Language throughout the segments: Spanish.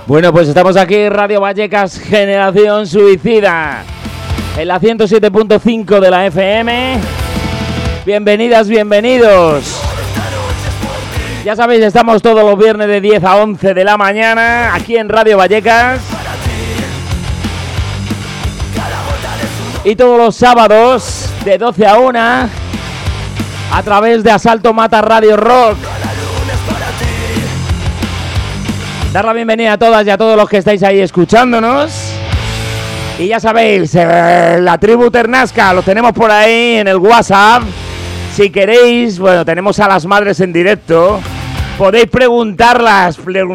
Bueno, pues estamos aquí, Radio Vallecas, Generación Suicida, en la 107.5 de la FM. Bienvenidas, bienvenidos. Ya sabéis, estamos todos los viernes de 10 a 11 de la mañana, aquí en Radio Vallecas. Y todos los sábados, de 12 a 1, a través de Asalto Mata Radio Rock. Dar la bienvenida a todas y a todos los que estáis ahí escuchándonos. Y ya sabéis, la tribu Ternasca, lo tenemos por ahí en el WhatsApp. Si queréis, bueno, tenemos a las madres en directo. Podéis preguntarles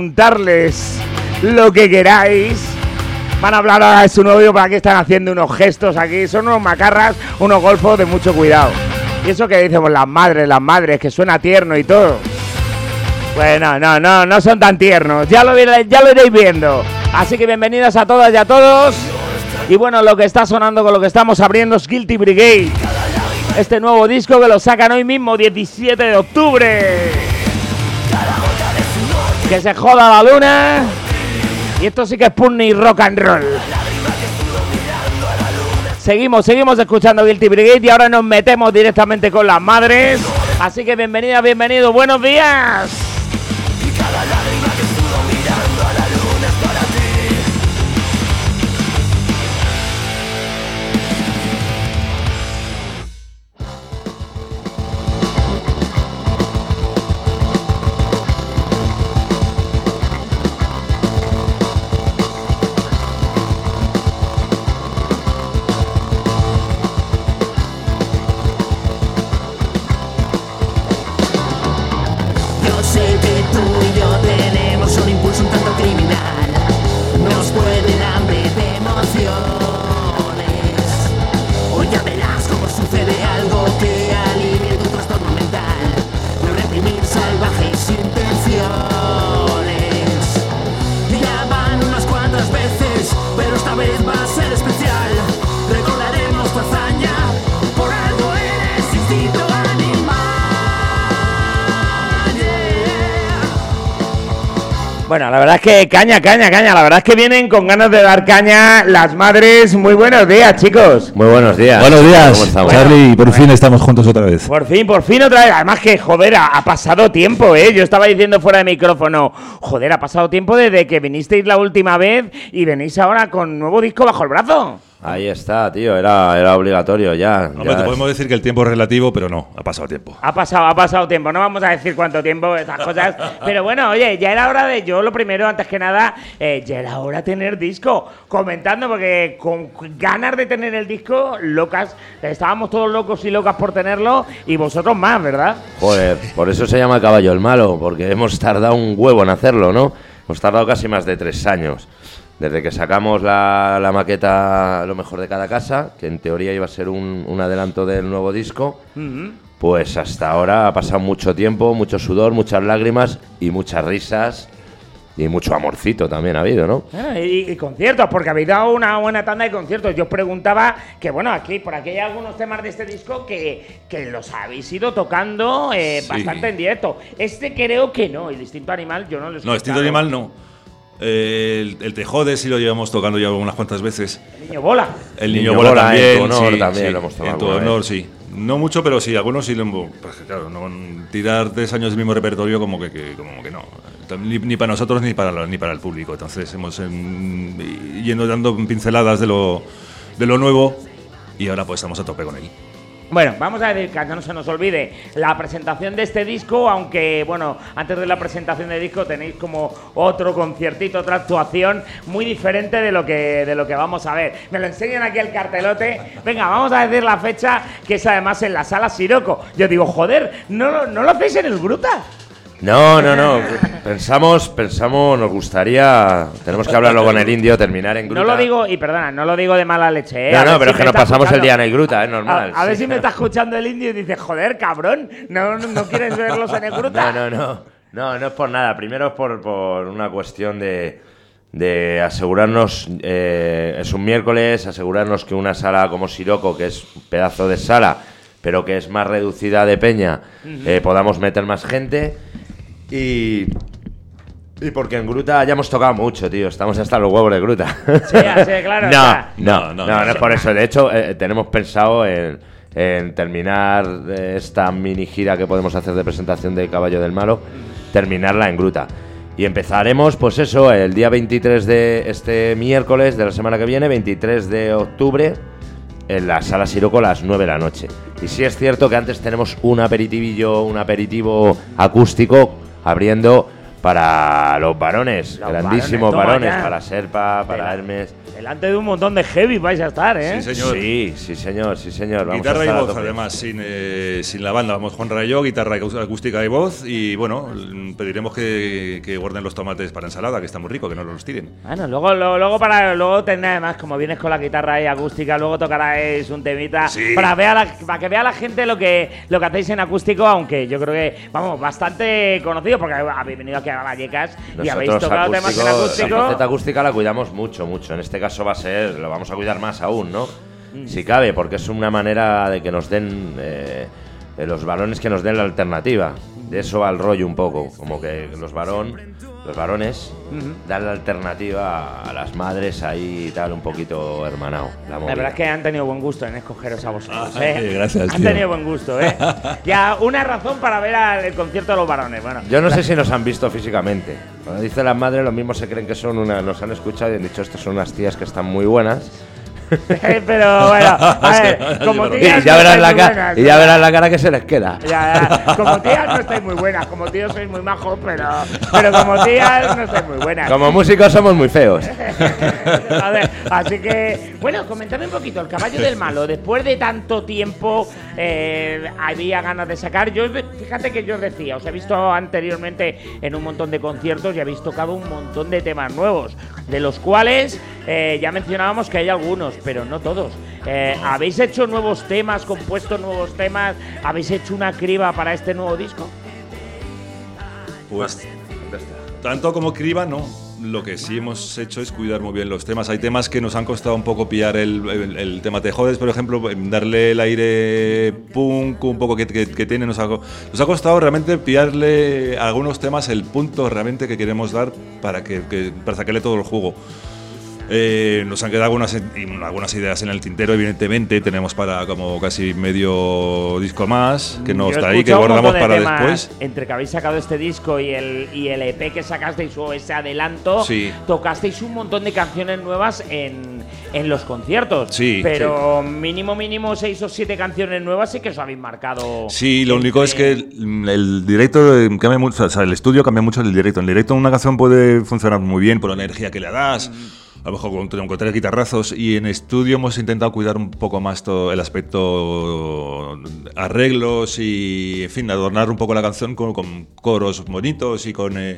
lo que queráis. Van a hablar ahora de su novio, para que están haciendo unos gestos aquí. Son unos macarras, unos golfos de mucho cuidado. Y eso que decimos las madres, que suena tierno y todo. Bueno, no son tan tiernos, ya lo iréis viendo. Así que bienvenidas a todas y a todos. Y bueno, lo que está sonando, con lo que estamos abriendo, es Guilty Brigade. Este nuevo disco que lo sacan hoy mismo, 17 de octubre. Que se joda la luna. Y esto sí que es Putney Rock and Roll. Seguimos escuchando Guilty Brigade y ahora nos metemos directamente con las madres. Así que bienvenidas, bienvenidos, buenos días. Bueno, la verdad es que caña. La verdad es que vienen con ganas de dar caña las madres. Muy buenos días, chicos. Muy buenos días. Buenos días, ¿cómo estamos? Charlie, por fin estamos juntos otra vez. Por fin otra vez. Además que, joder, ha pasado tiempo, ¿eh? Yo estaba diciendo fuera de micrófono, joder, ha pasado tiempo desde que vinisteis la última vez y venís ahora con nuevo disco bajo el brazo. Ahí está, tío, era obligatorio ya. Hombre, te podemos decir que el tiempo es relativo, pero no, ha pasado tiempo. Ha pasado tiempo, no vamos a decir cuánto tiempo, estas cosas. Pero bueno, oye, ya era hora de, yo lo primero, antes que nada, ya era hora de tener disco. Comentando, porque con ganas de tener el disco, locas, estábamos todos locos y locas por tenerlo, y vosotros más, ¿verdad? Joder, por eso se llama Caballo el Malo, porque hemos tardado un huevo en hacerlo, ¿no? Hemos tardado casi más de 3 años. Desde que sacamos la maqueta Lo Mejor de Cada Casa, que en teoría iba a ser un adelanto del nuevo disco, pues hasta ahora ha pasado mucho tiempo, mucho sudor, muchas lágrimas y muchas risas y mucho amorcito también ha habido, ¿no? Y conciertos, porque habéis dado una buena tanda de conciertos. Yo os preguntaba que, bueno, por aquí hay algunos temas de este disco que los habéis ido tocando bastante en directo. Este creo que no, el Instinto Animal yo no lo he escuchado. No, Instinto Animal no. El Te Jodes sí lo llevamos tocando ya unas cuantas veces. El Niño Bola. El Niño Bola también. En tu honor sí, también sí, lo hemos tocado. En tu honor, sí. No mucho, pero sí, algunos sí lo hemos. Pues claro, no, tirar 3 años del mismo repertorio como que no. Ni para nosotros ni para el público. Entonces hemos yendo dando pinceladas de lo nuevo y ahora pues estamos a tope con él. Bueno, vamos a decir que no se nos olvide la presentación de este disco, aunque, bueno, antes de la presentación del disco tenéis como otro conciertito, otra actuación muy diferente de lo que vamos a ver. Me lo enseñan aquí el cartelote. Venga, vamos a decir la fecha, que es además en la Sala Siroco. Yo digo, joder, ¿no lo hacéis en el Bruta? No. Pensamos, nos gustaría. Tenemos que hablarlo con el Indio, terminar en Gruta. No lo digo, y perdona, no lo digo de mala leche, ¿eh? No, pero es que nos pasamos el día en el Gruta, es normal. A ver si me está escuchando el Indio y dice, joder, cabrón, ¿no quieres verlos en el Gruta? No es por nada. Primero es por una cuestión de asegurarnos, es un miércoles, asegurarnos que una sala como Siroco, que es un pedazo de sala, pero que es más reducida de peña, podamos meter más gente. Y Y porque en Gruta ya hemos tocado mucho, tío. Estamos hasta los huevos de Gruta. Sí, claro. No es por eso. De hecho, tenemos pensado en terminar esta mini gira que podemos hacer de presentación de Caballo del Malo, terminarla en Gruta. Y empezaremos, pues eso, el día 23 de este miércoles de la semana que viene, 23 de octubre, en la Sala Siroco a las 9 de la noche. Y sí es cierto que antes tenemos un aperitivo acústico abriendo para los varones, grandísimos varones, para Serpa, para Hermes. Delante de un montón de heavy vais a estar, ¿eh? Sí, señor. Sí, señor. Vamos guitarra a y estar voz, además, sin la banda. Vamos Juan Rayo, guitarra acústica y voz. Y bueno, pediremos que guarden los tomates para ensalada, que está muy rico, que no los tiren. Bueno, luego tendrá, además, como vienes con la guitarra y acústica, luego tocaráis un temita para que vea la gente lo que hacéis en acústico, aunque yo creo que, vamos, bastante conocido, porque habéis venido aquí a Vallecas y habéis tocado temas en acústico. La faceta acústica la cuidamos mucho. En este caso lo vamos a cuidar más aún, ¿no? Si cabe, porque es una manera de que nos den los varones, que nos den la alternativa. De eso va el rollo un poco, como que los varones dan la alternativa a las madres ahí y tal, un poquito hermanado. La verdad es que han tenido buen gusto en escogeros a vosotros, Gracias, han tenido buen gusto, Ya una razón para ver el concierto de los varones. Bueno, yo no sé si nos han visto físicamente. Cuando dicen las madres, lo mismo se creen que son nos han escuchado y han dicho, estas son unas tías que están muy buenas. Pero bueno, a ver, como tías ya verás la cara que se les queda. Como tías no estáis muy buenas, como tíos sois muy majos, pero como tías no estáis muy buenas. Como músicos somos muy feos. A ver, así que, bueno, comentadme un poquito, el Caballo del Malo, después de tanto tiempo, había ganas de sacar. Fíjate que yo decía, os he visto anteriormente en un montón de conciertos y habéis tocado un montón de temas nuevos, de los cuales ya mencionábamos que hay algunos, pero no todos. ¿Habéis hecho nuevos temas, compuesto nuevos temas? ¿Habéis hecho una criba para este nuevo disco? Pues tanto como criba, no. Lo que sí hemos hecho es cuidar muy bien los temas. Hay temas que nos han costado un poco pillar el tema Te Jodes, por ejemplo, darle el aire punk un poco que tiene. Nos ha costado realmente pillarle a algunos temas el punto realmente que queremos dar para sacarle todo el jugo. Nos han quedado algunas ideas en el tintero, evidentemente. Tenemos para como casi medio disco más que no está ahí, que guardamos para después. Entre que habéis sacado este disco y el EP que sacasteis, o ese adelanto, tocasteis un montón de canciones nuevas en los conciertos. Pero mínimo 6 o 7 canciones nuevas sí que os habéis marcado. Sí, lo único es que el directo cambia mucho, o sea, el estudio cambia mucho del directo. En el directo una canción puede funcionar muy bien por la energía que le das. A lo mejor con 3 guitarrazos, y en estudio hemos intentado cuidar un poco más todo el aspecto arreglos y, en fin, adornar un poco la canción con coros bonitos y cuidar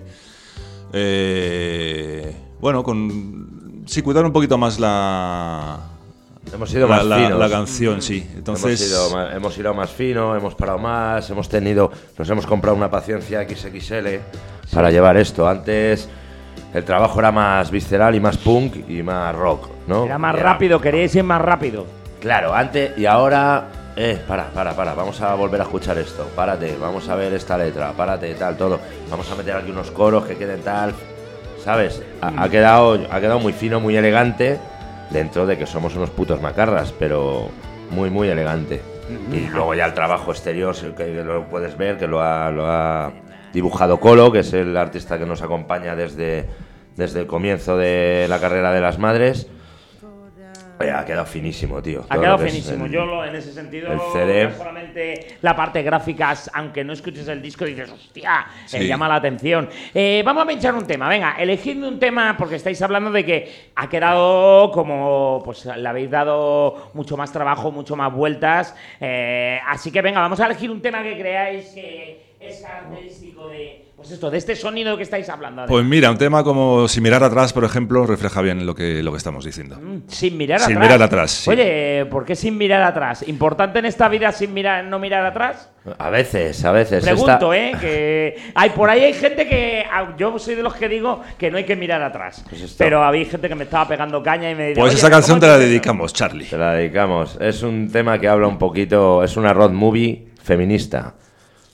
un poquito más hemos ido más finos. La canción, sí. Entonces hemos ido más fino, hemos parado más, nos hemos comprado una paciencia XXL para llevar esto. Antes el trabajo era más visceral y más punk y más rock, ¿no? Era más rápido, queríais ir más rápido. Claro, antes y ahora. Para, vamos a volver a escuchar esto. Párate, vamos a ver esta letra, párate, tal, todo. Vamos a meter aquí unos coros que queden tal. ¿Sabes? Ha quedado muy fino, muy elegante, dentro de que somos unos putos macarras, pero muy, muy elegante. Y luego ya el trabajo exterior, que lo puedes ver, que lo ha dibujado Colo, que es el artista que nos acompaña desde el comienzo de la carrera de las madres. Ha quedado finísimo, tío. Ha quedado finísimo. Yo en ese sentido, el CD, no solamente la parte gráfica, aunque no escuches el disco dices, hostia, llama la atención. Vamos a pinchar un tema, venga, elegidme un tema, porque estáis hablando de que ha quedado como, pues le habéis dado mucho más trabajo, mucho más vueltas, así que venga, vamos a elegir un tema que creáis que es característico de este sonido que estáis hablando. Pues mira, un tema como Sin mirar atrás, por ejemplo, refleja bien lo que estamos diciendo. Sin mirar atrás. Sin mirar atrás, sí. Oye, ¿por qué sin mirar atrás? ¿Importante en esta vida no mirar atrás? A veces. Pregunto, que por ahí hay gente que... Yo soy de los que digo que no hay que mirar atrás. Pero había gente que me estaba pegando caña y me decía... Pues esa canción te la dedicamos, Charlie. Te la dedicamos. Es un tema que habla un poquito... Es una road movie feminista.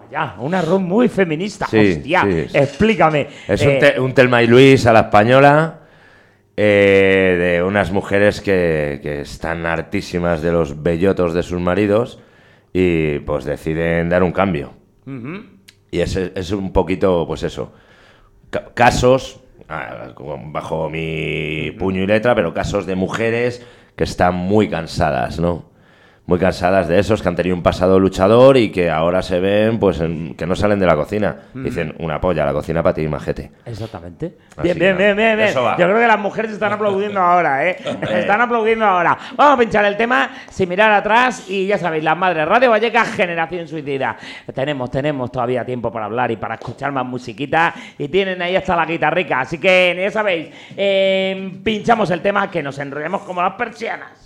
Ya, un arroz muy feminista. Sí, Hostia, sí. explícame. Es un Telma y Luis a la española, de unas mujeres que están hartísimas de los bellotos de sus maridos y pues deciden dar un cambio. Y es un poquito, pues eso, casos, bajo mi puño y letra, pero casos de mujeres que están muy cansadas, ¿no? Muy cansadas de esos, que han tenido un pasado luchador y que ahora se ven, pues, que no salen de la cocina. Dicen, una polla, la cocina para ti, majete. Exactamente. Así Bien. Eso va. Yo creo que las mujeres están aplaudiendo ahora, ¿eh? Están aplaudiendo ahora. Vamos a pinchar el tema sin mirar atrás y ya sabéis, las madres. Radio Vallecas, Generación Suicida. Tenemos todavía tiempo para hablar y para escuchar más musiquita y tienen ahí hasta la guitarrica. Así que ya sabéis, pinchamos el tema que nos enrollemos como las persianas.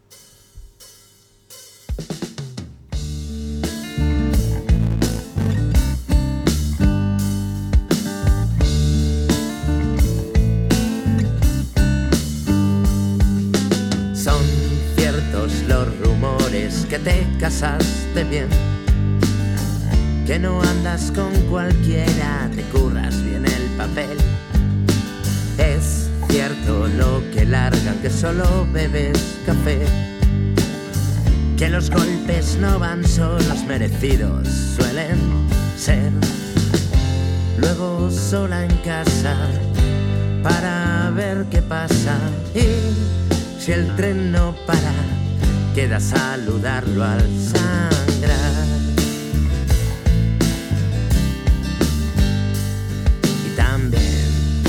Que te casaste bien, que no andas con cualquiera, te curras bien el papel. Es cierto lo que largan, que solo bebes café, que los golpes no van solos, merecidos suelen ser. Luego sola en casa para ver qué pasa, y si el tren no para, queda saludarlo al sangrar. Y también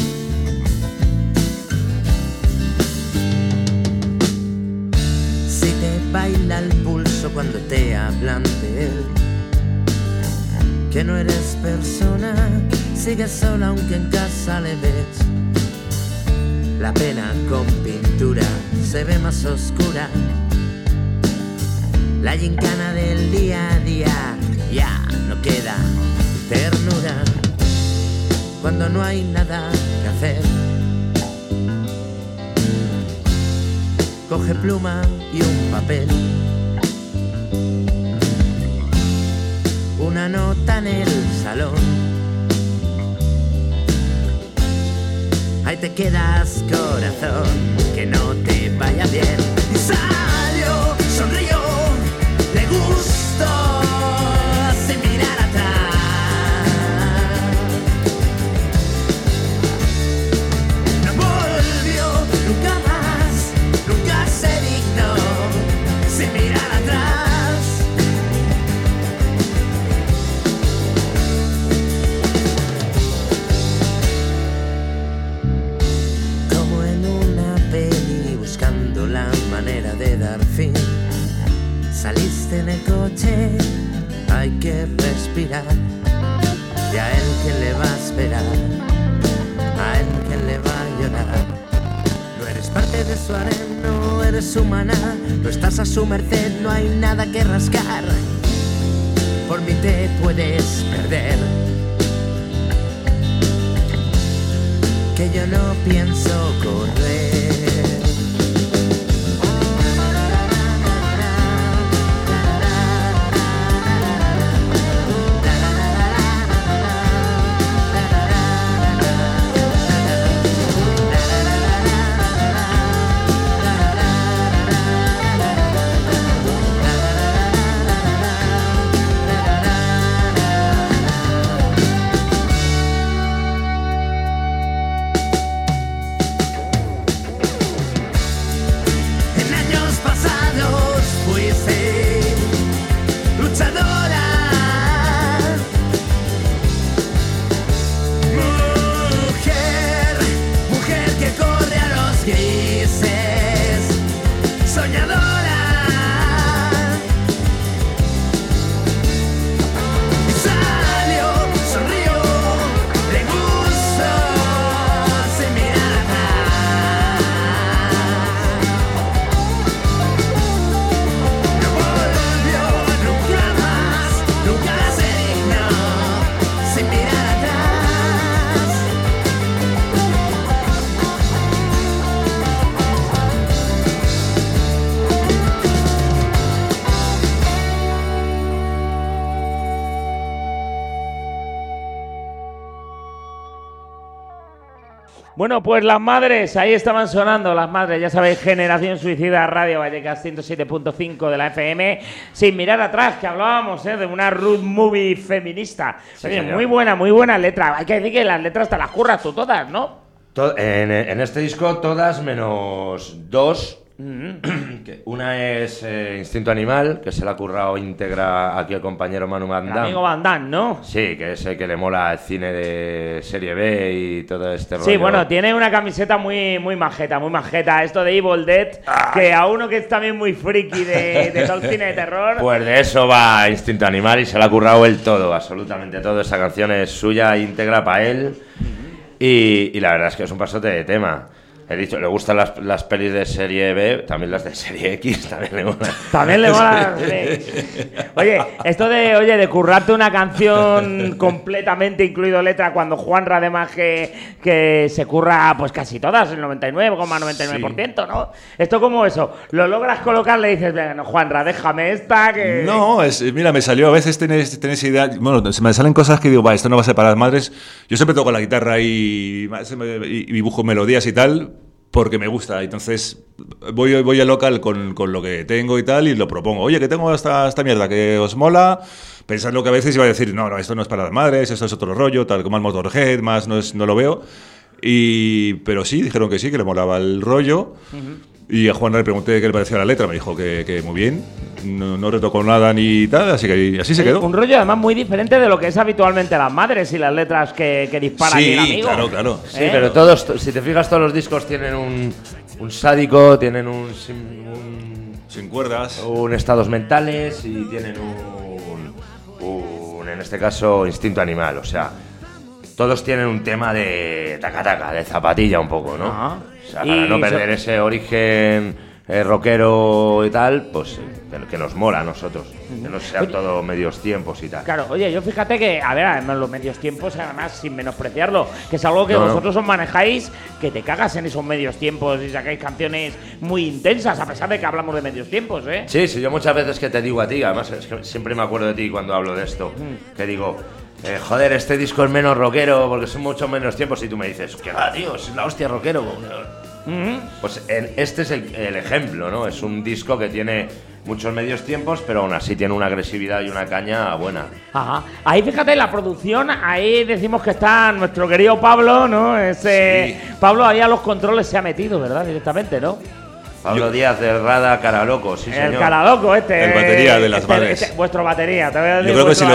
si te baila el pulso cuando te hablan de él, que no eres persona, sigues sola aunque en casa le ves. La pena con pintura se ve más oscura, la gincana del día a día, ya no queda ternura. Cuando no hay nada que hacer, coge pluma y un papel, una nota en el salón. Ahí te quedas, corazón, que no te vaya bien. Y salió, sonrió, le gustó, sin mirar atrás. No volvió nunca más, nunca se dignó, sin mirar atrás. Como en una peli, buscando la manera de dar fin. Saliste en el coche, hay que respirar. Y a él que le va a esperar, a él que le va a llorar. No eres parte de su arena, no eres humana, no estás a su merced, no hay nada que rascar. Por mí te puedes perder, que yo no pienso correr. Bueno, pues las madres, ahí estaban sonando las madres, ya sabéis, Generación Suicida, Radio Vallecas 107.5 de la FM, sin mirar atrás, que hablábamos de una road movie feminista. Sí, oye, señor. muy buena letra. Hay que decir que las letras te las curras tú todas, ¿no? En este disco todas menos dos. Que una es Instinto Animal, que se la ha currado íntegra aquí el compañero Manu El Mandán. amigo Van Damme, ¿no? Sí, que es el que le mola el cine de serie B y todo este rollo. Sí, bueno, tiene una camiseta muy majeta. Esto de Evil Dead, que a uno que es también muy friki de todo el cine de terror. Pues de eso va Instinto Animal y se la ha currado él todo, absolutamente todo. Esa canción es suya, íntegra para él. Y la verdad es que es un pasote de tema. He dicho, le gustan las pelis de serie B, también las de serie X, también le molan. También le mola. Sí. Oye, esto de currarte una canción completamente, incluido letra, cuando Juanra además que se curra pues casi todas, el 99,99%, ¿no? Esto como eso, lo logras colocar, le dices, venga, no, Juanra, déjame esta que... No, mira, me salió, a veces tenés idea, bueno, se me salen cosas que digo, va, esto no va a ser para las madres. Yo siempre toco la guitarra y dibujo melodías y tal, porque me gusta. Entonces voy al local con lo que tengo y tal y lo propongo. Oye, que tengo esta mierda que os mola, pensando que a veces iba a decir, no, esto no es para las madres, esto es otro rollo, tal como el Motorhead, más no lo veo. Pero sí, dijeron que sí, que le molaba el rollo. Y a Juan le pregunté qué le parecía la letra, me dijo que muy bien, no retocó nada ni tal, así que así se quedó. Un rollo además muy diferente de lo que es habitualmente las madres y las letras que dispara aquí el amigo. Claro. Sí, pero todos, si te fijas, todos los discos tienen un sádico, tienen Sin cuerdas. un estados mentales y tienen en este caso, instinto animal. O sea, todos tienen un tema de taca-taca, de zapatilla un poco, ¿no? Ajá. O sea, para no perder ese origen rockero y tal, pues que nos mola a nosotros. Que no sean todos medios tiempos y tal. Claro, oye, yo fíjate que, a ver, además los medios tiempos, además, sin menospreciarlo, que es algo que vosotros os manejáis, que te cagas en esos medios tiempos y sacáis canciones muy intensas, a pesar de que hablamos de medios tiempos, ¿eh? Sí, yo muchas veces que te digo a ti, además es que siempre me acuerdo de ti cuando hablo de esto, que digo, joder, este disco es menos rockero porque son muchos menos tiempos y tú me dices, ¿qué va, tío? Es la hostia rockero. Pues este es el ejemplo, ¿no? Es un disco que tiene muchos medios tiempos, pero aún así tiene una agresividad y una caña buena. Ajá. Ahí fíjate, la producción, ahí decimos que está nuestro querido Pablo, ¿no? Sí. Pablo ahí a los controles se ha metido, ¿verdad? Directamente, ¿no? Pablo Díaz del Rada Caraloco, sí señor. El Caraloco este. El batería de las madres. Vuestro batería, te voy a decir. Yo creo que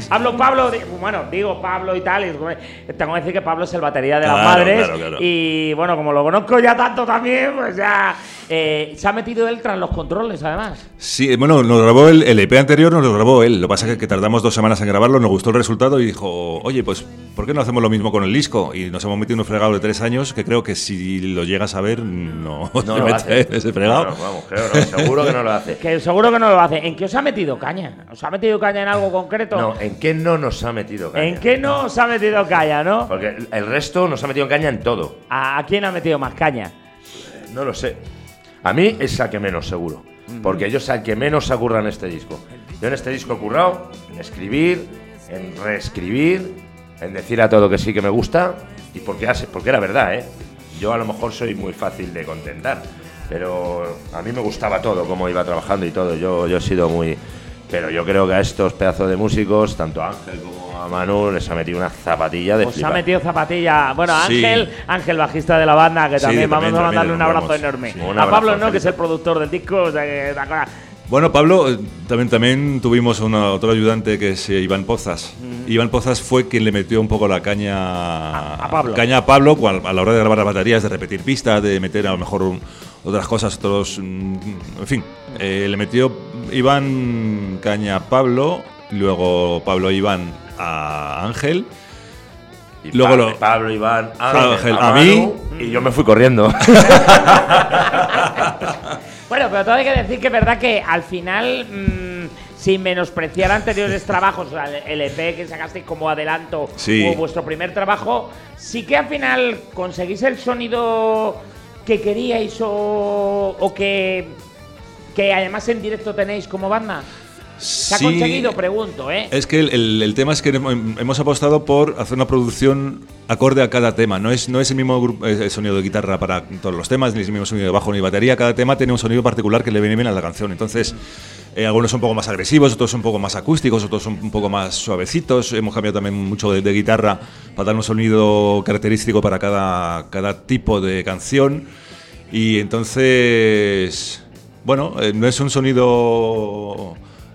digo Pablo y tal, y tengo que decir que Pablo es el batería de las Claro, madres. claro. Y bueno, como lo conozco ya tanto también, pues ya se ha metido él tras los controles, además. Sí, bueno, nos grabó el EP anterior, nos lo grabó él. Lo que pasa es que tardamos 2 semanas en grabarlo, nos gustó el resultado y dijo, oye, pues, ¿por qué no hacemos lo mismo con el disco? Y nos hemos metido en un fregado de 3 años que creo que si lo llegas a ver, no lo te hace. metes ese fregado. Bueno, vamos, creo, no, seguro que no lo hace. Que seguro que no lo hace. ¿En qué os ha metido caña? ¿Os ha metido caña en algo concreto? No, ¿en qué no nos ha metido caña? ¿En qué no os ha metido caña, no? Porque el resto nos ha metido caña en todo. ¿A quién ha metido más caña? No lo sé. A mí es al que menos, seguro. Porque ellos al que menos se curran este disco. Yo en este disco he currado en escribir, en reescribir, en decir a todo que sí que me gusta. Y porque era verdad, ¿eh? Yo a lo mejor soy muy fácil de contentar. Pero a mí me gustaba todo, cómo iba trabajando y todo. Yo he sido muy... Pero yo creo que a estos pedazos de músicos, tanto a Ángel como a Manu, les ha metido una zapatilla de flipar. Os ha metido zapatilla. Bueno, Sí. Ángel, bajista de la banda, que Sí, también vamos a también mandarle un abrazo vamos. enorme. Sí. Un A abrazo, Pablo, ¿no? Felipe. Que es el productor del disco. O sea, que Bueno, Pablo, también tuvimos otro ayudante que es Iván Pozas. Iván Pozas fue quien le metió un poco la caña A Pablo. A la hora de grabar las baterías, de repetir pistas, de meter a lo mejor otras cosas, en fin. Le metió Iván caña a Pablo, luego Pablo Iván a Ángel. Y luego Pablo, Iván, Ángel, a Manu, mí. y yo me fui corriendo. Bueno, pero todo hay que decir que es verdad que al final, sin menospreciar anteriores trabajos, o sea, el EP que sacasteis como adelanto Sí. o vuestro primer trabajo, sí que al final conseguís el sonido que queríais o que además en directo tenéis como banda. ¿Se ha conseguido? Pregunto, ¿eh? Es que el tema es que hemos apostado por hacer una producción acorde a cada tema. No es el mismo sonido de guitarra para todos los temas, ni es el mismo sonido de bajo ni batería. Cada tema tiene un sonido particular que le viene bien a la canción. Entonces, algunos son un poco más agresivos, otros son un poco más acústicos, otros son un poco más suavecitos. Hemos cambiado también mucho de guitarra para dar un sonido característico para cada tipo de canción. Y entonces, bueno, no es un sonido...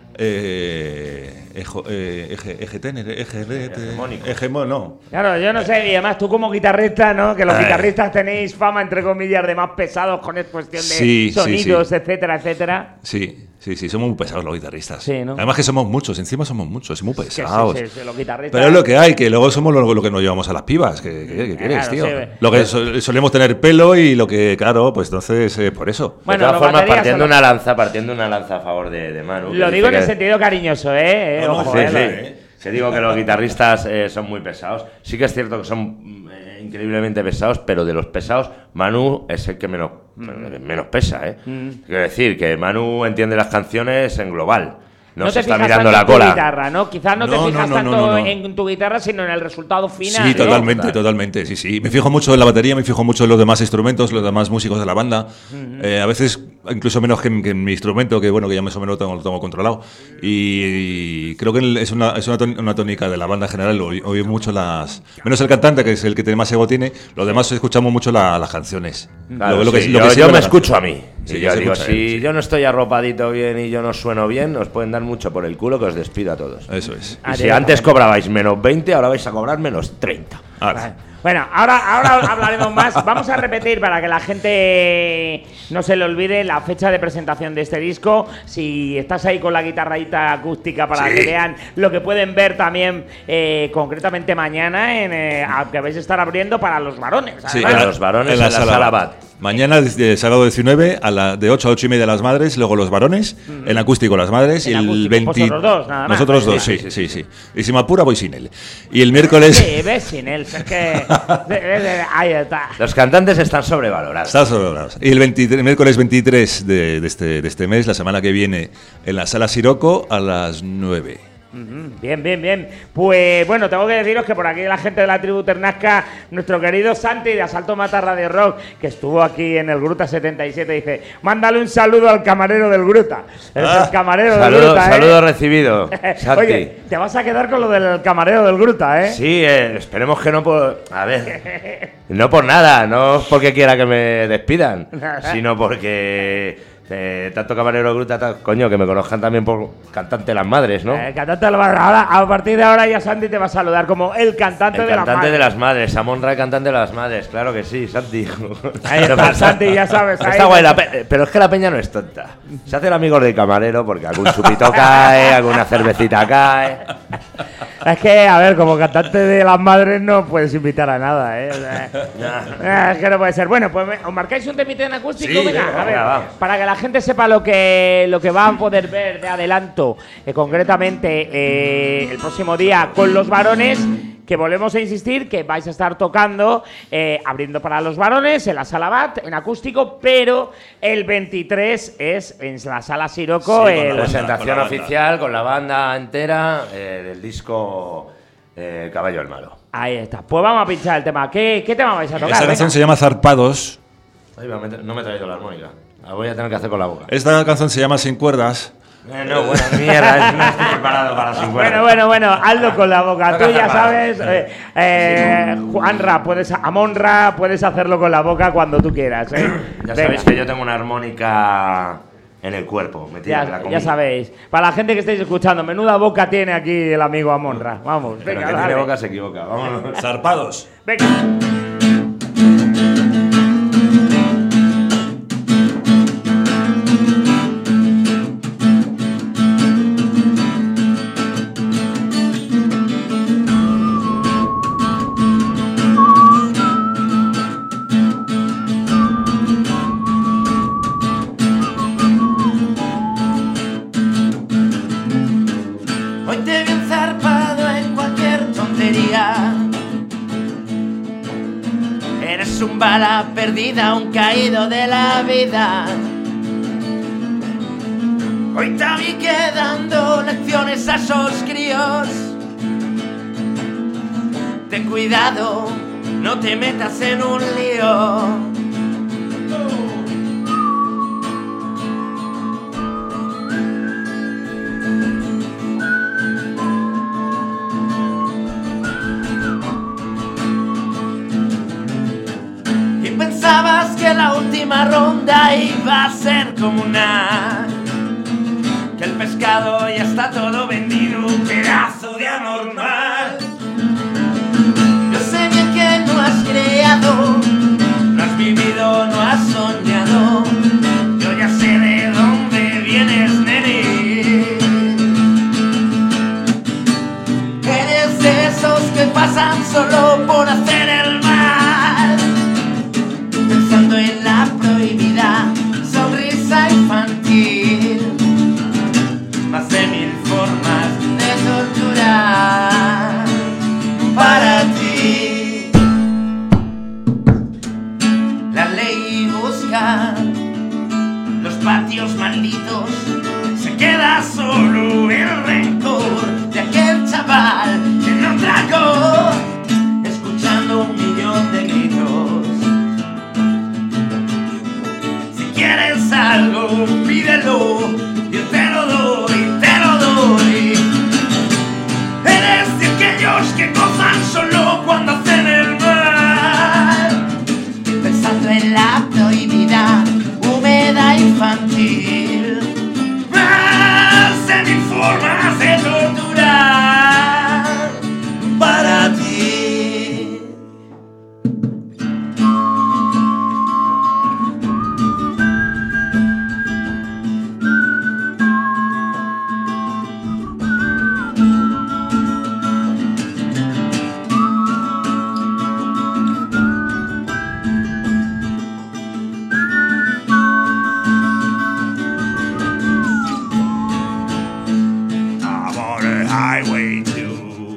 no. Claro, yo no sé, y además tú como guitarrista, ¿no? Que los guitarristas tenéis fama, entre comillas, de más pesados con cuestión de sonidos, etcétera, etcétera. Sí, somos muy pesados los guitarristas. Sí, ¿no? Además que somos muchos, encima somos muchos, muy pesados. Sí, los guitarristas. Pero es lo que hay, que luego somos lo que nos llevamos a las pibas. ¿Qué quieres, tío? Sí. Lo que solemos tener pelo y lo que, claro, pues entonces, por eso. Bueno, de todas formas, partiendo una lanza a favor de Manu. Lo digo en el sentido cariñoso, ¿eh? No, Ojo, sí. Se digo que los guitarristas son muy pesados. Sí que es cierto que son increíblemente pesados, pero de los pesados, Manu es el que menos pesa, ¿eh? Quiero decir que Manu entiende las canciones en global. No se está mirando la cola. Guitarra, ¿no? Quizás no te fijas tanto en tu guitarra, sino en el resultado final. Sí, totalmente, sí. Me fijo mucho en la batería, me fijo mucho en los demás instrumentos, los demás músicos de la banda. A veces, incluso menos que en mi instrumento, que bueno, que ya más o menos lo tengo controlado. Y creo que es una tónica de la banda en general. Oír mucho menos el cantante, que es el que más ego tiene. Los demás escuchamos mucho las canciones. Claro, yo me escucho a mí. Sí, yo digo, si yo no estoy arropadito bien y yo no sueno bien, os pueden dar mucho por el culo que os despido a todos. Eso es. Y si antes cobrabais menos 20, ahora vais a cobrar menos 30. Bueno, ahora hablaremos más. Vamos a repetir para que la gente no se le olvide la fecha de presentación de este disco. Si estás ahí con la guitarrita acústica para que vean lo que pueden ver también concretamente mañana, que vais a estar abriendo para los varones. Sí, para los varones en la Sala Bat. Mañana, sábado 19, de 8 a 8 y media las madres, luego los varones, en acústico las madres, y el 20... Vosotros dos, nada más. Nosotros dos, sí. Y si me apura, voy sin él. Y el miércoles... Sí, ves sin él, es que... Ahí está. Los cantantes están sobrevalorados. Y el miércoles 23 de este mes, la semana que viene, en la Sala Siroco, a las 9. Bien. Pues bueno, tengo que deciros que por aquí la gente de la tribu Ternasca, nuestro querido Santi de Asalto Mata Radio Rock, que estuvo aquí en el Gruta 77, dice: mándale un saludo al camarero del Gruta. El camarero del Gruta, saludo recibido, Santi. Oye, te vas a quedar con lo del camarero del Gruta, ¿eh? Sí, esperemos que no por... A ver, no por nada, no porque quiera que me despidan, sino porque... tanto camarero Gruta, coño, que me conozcan también por cantante de las madres, ¿no? Cantante de las madres. Ahora, a partir de ahora ya Santi te va a saludar como el cantante de las madres. Cantante de las madres, Amon-Ra, cantante de las madres, claro que sí, Santi. Ahí está, Santi, ya sabes. Está guay, pero es que la peña no es tonta. Se hacen amigos del camarero porque algún chupito cae, alguna cervecita cae. Es que, a ver, como cantante de las madres no puedes invitar a nada, ¿eh? O sea, es que no puede ser. Bueno, pues os marcáis un temite en acústico, sí, venga, a ver, va. para que la gente sepa lo que va a poder ver de adelanto, concretamente el próximo día con los varones, que volvemos a insistir que vais a estar tocando, abriendo para los varones en la Sala Bat, en acústico, pero el 23 es en la Sala Siroco. Sí, la presentación oficial con la banda entera del disco Caballo el Malo. Ahí está. Pues vamos a pinchar el tema. ¿Qué tema vais a tocar? Esta canción se llama Zarpados. Ay, no me he traído la armónica. La voy a tener que hacer con la boca. Esta canción se llama Sin Cuerdas. No, buena mierda, no estoy preparado para Sin Cuerdas. Bueno, hazlo con la boca. Tú ya sabes, Juanra, Amon-Ra, puedes hacerlo con la boca cuando tú quieras, ¿eh? Ya sabéis que yo tengo una armónica en el cuerpo. Ya sabéis. Para la gente que estáis escuchando, menuda boca tiene aquí el amigo Amon-Ra. Vamos, pero venga, que dale. tiene boca se equivoca. Vamos. Zarpados. Venga. Hoy te vi enzarpado en cualquier tontería. Eres un bala perdida, un caído de la vida. Hoy te vi dando lecciones a esos críos. Ten cuidado, no te metas en un lío. Y pensabas que la última ronda iba a ser como una... que el pescado ya está todo vendido, un pedazo de anormal. Yo sé bien que no has creado, no has vivido, no has soñado. Yo ya sé de dónde vienes, nene. Eres de esos que pasan solo por hacer el mal, pensando en la prohibida sonrisa infantil. Más de 1000 formas de torturar para ti. La ley busca los patios malditos, se queda solo el rencor de aquel chaval que no tragó, escuchando 1.000.000 de gritos. Si quieres algo, pídelo, yo te lo doy, te lo doy. Eres de aquellos que gozan solo cuando hacen el mal, pensando en la prohibida húmeda infantil. Más de 1000 formas de torturar para ti. I'm on the highway to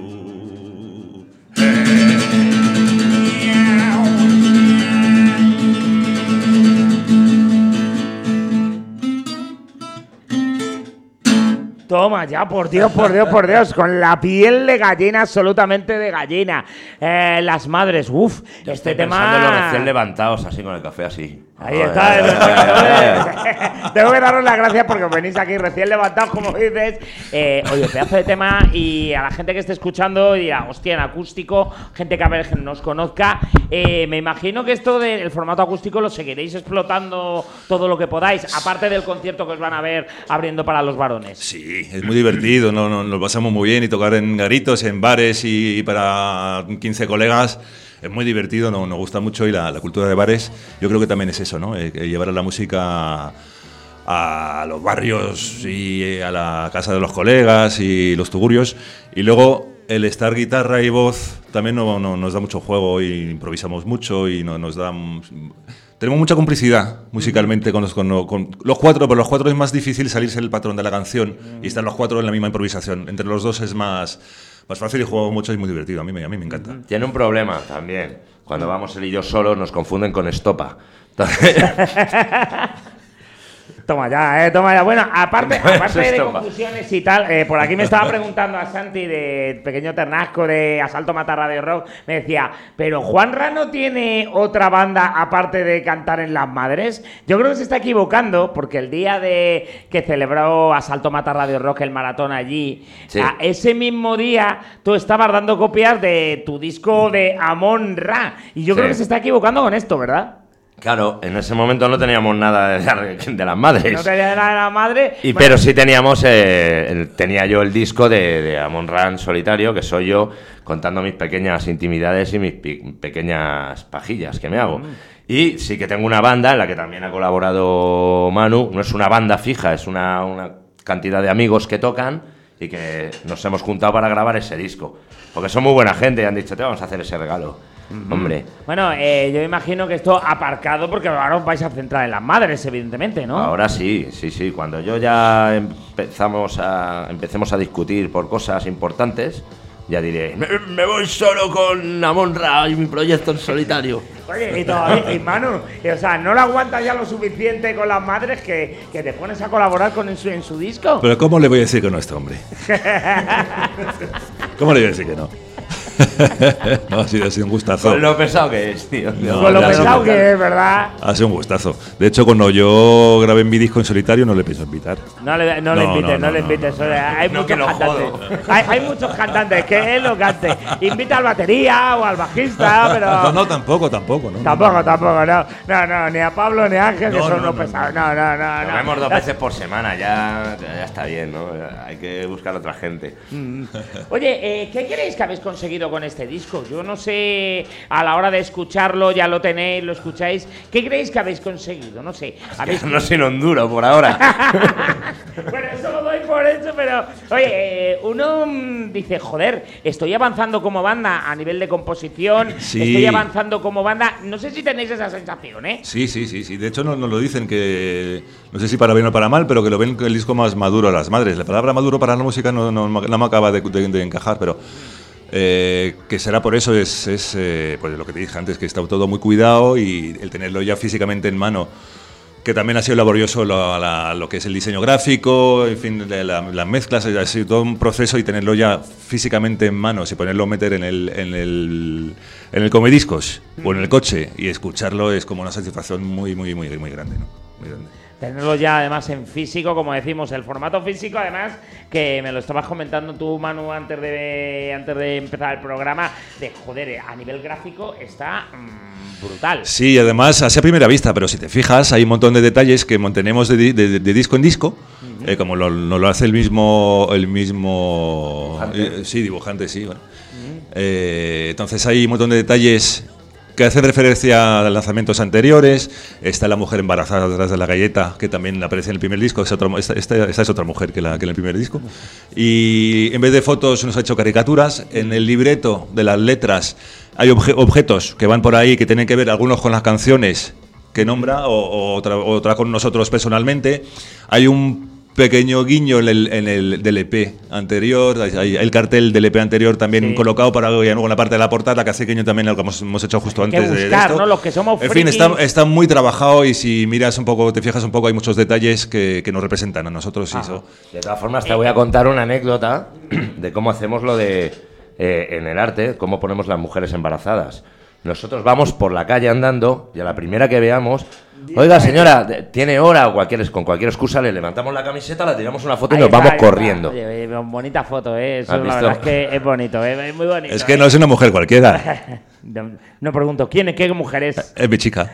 Toma ya, por Dios, por Dios, por Dios, con la piel de gallina, absolutamente de gallina. Las madres, uff, Yo este estoy tema... pensando en los recién levantados, así con el café así. Ahí está. Tengo que daros las gracias porque os venís aquí recién levantados, como dices. Oye, pedazo de tema, y a la gente que esté escuchando dirá, hostia, en acústico, gente que a ver nos conozca. Me imagino que esto del formato acústico lo seguiréis explotando todo lo que podáis, aparte del concierto que os van a ver abriendo para los varones. Sí, es muy divertido, nos lo pasamos muy bien, y tocar en garitos, en bares y para 15 colegas es muy divertido, nos gusta mucho, y la cultura de bares yo creo que también es eso, ¿no? Llevar la música a los barrios y a la casa de los colegas y los tugurios, y luego el estar guitarra y voz también nos da mucho juego, y improvisamos mucho y nos da... Tenemos mucha complicidad musicalmente con los cuatro, pero los cuatro es más difícil salirse del patrón de la canción y estar los cuatro en la misma improvisación. Entre los dos es más fácil, y juego mucho y es muy divertido. A mí me encanta. Tiene un problema también. Cuando vamos él y yo solos nos confunden con estopa. Toma ya. Bueno, aparte de Esto va. confusiones y tal, por aquí me estaba preguntando a Santi de Pequeño Ternasco, de Asalto Mata Radio Rock, me decía, ¿pero Juanra no tiene otra banda aparte de cantar en Las Madres? Yo creo que se está equivocando, porque el día de que celebró Asalto Mata Radio Rock el maratón allí, sí, ese mismo día tú estabas dando copias de tu disco de Amon Ra, y yo creo que se está equivocando con esto, ¿verdad? Claro, en ese momento no teníamos nada de Las Madres. No tenía nada de Las Madres. Pero sí teníamos, tenía yo el disco de Amon Ra en solitario, que soy yo contando mis pequeñas intimidades y mis pequeñas pajillas que me hago. Y sí que tengo una banda en la que también ha colaborado Manu. No es una banda fija, es una cantidad de amigos que tocan y que nos hemos juntado para grabar ese disco. Porque son muy buena gente y han dicho, te vamos a hacer ese regalo. Hombre. Bueno, yo imagino que esto aparcado, porque ahora os vais a centrar en Las Madres, evidentemente, ¿no? Ahora sí. Cuando yo ya empecemos a discutir por cosas importantes, ya diré, me voy solo con Amon-Ra y mi proyecto en solitario. Oye, y todavía, y Manu, o sea, ¿no lo aguantas ya lo suficiente con las madres que te pones a colaborar en su disco? Pero ¿cómo le voy a decir que no a este hombre? ¿Cómo le voy a decir que no? No, ha sido un gustazo. Con lo pesado que es, tío. Con lo pesado que es, ¿verdad? Ha sido un gustazo. De hecho, cuando yo grabé mi disco en solitario, no le pienso invitar. No le invites. Hay muchos cantantes. Hay muchos cantantes que él lo cante. Invita al batería o al bajista, pero. No, tampoco. Tampoco, no, ni a Pablo ni a Ángel, que son unos pesados. No. Nos vemos 2 veces por semana, ya está bien, ¿no? Hay que buscar otra gente. Oye, ¿qué creéis que habéis conseguido con este disco? Yo no sé, a la hora de escucharlo, ya lo tenéis, lo escucháis. ¿Qué creéis que habéis conseguido? No sé. No soy Honduras por ahora. Bueno, eso lo doy por hecho, pero oye, uno dice, joder, estoy avanzando como banda a nivel de composición, sí. Estoy avanzando como banda. No sé si tenéis esa sensación, ¿eh? Sí. De hecho, nos lo dicen que, no sé si para bien o para mal, pero que lo ven el disco más maduro a las madres. La palabra maduro para la música no me acaba de encajar, pero que será por eso, pues lo que te dije antes, que está todo muy cuidado y el tenerlo ya físicamente en mano, que también ha sido laborioso lo que es el diseño gráfico, en fin, las mezclas, ha sido todo un proceso, y tenerlo ya físicamente en manos y ponerlo meter en el comediscos o en el coche y escucharlo es como una satisfacción muy grande, ¿no? Muy grande. Tenerlo ya además en físico, como decimos, el formato físico, además, que me lo estabas comentando tú, Manu, antes de empezar el programa, de joder, a nivel gráfico está brutal. Sí, además, así a primera vista, pero si te fijas, hay un montón de detalles que mantenemos de disco en disco, como no lo hace el mismo ¿Dibujante? Sí, dibujante, sí. Bueno. Entonces hay un montón de detalles que hacen referencia a lanzamientos anteriores. Está la mujer embarazada detrás de la galleta, que también aparece en el primer disco. Esta es otra mujer que en el primer disco. Y en vez de fotos nos ha hecho caricaturas. En el libreto de las letras hay objetos que van por ahí, que tienen que ver algunos con las canciones que nombra o otra con nosotros personalmente. Hay un pequeño guiño en el del EP anterior, hay el cartel del EP anterior también colocado para con la parte de la portada, que hace guiño también a lo que hemos hecho justo antes de esto. ¿No? Los que somos en fin, está muy trabajado, y si miras un poco, te fijas un poco, hay muchos detalles que nos representan a nosotros. Y eso. De todas formas, te voy a contar una anécdota de cómo hacemos lo de en el arte, cómo ponemos las mujeres embarazadas. Nosotros vamos por la calle andando y a la primera que veamos, oiga señora, tiene hora, con cualquier excusa le levantamos la camiseta, la tiramos una foto y nos vamos corriendo. Oye, bonita foto, eso la verdad es que es bonito, es muy bonito. Es que no es una mujer cualquiera. No pregunto, ¿quién es? ¿Qué mujer es? Es mi chica.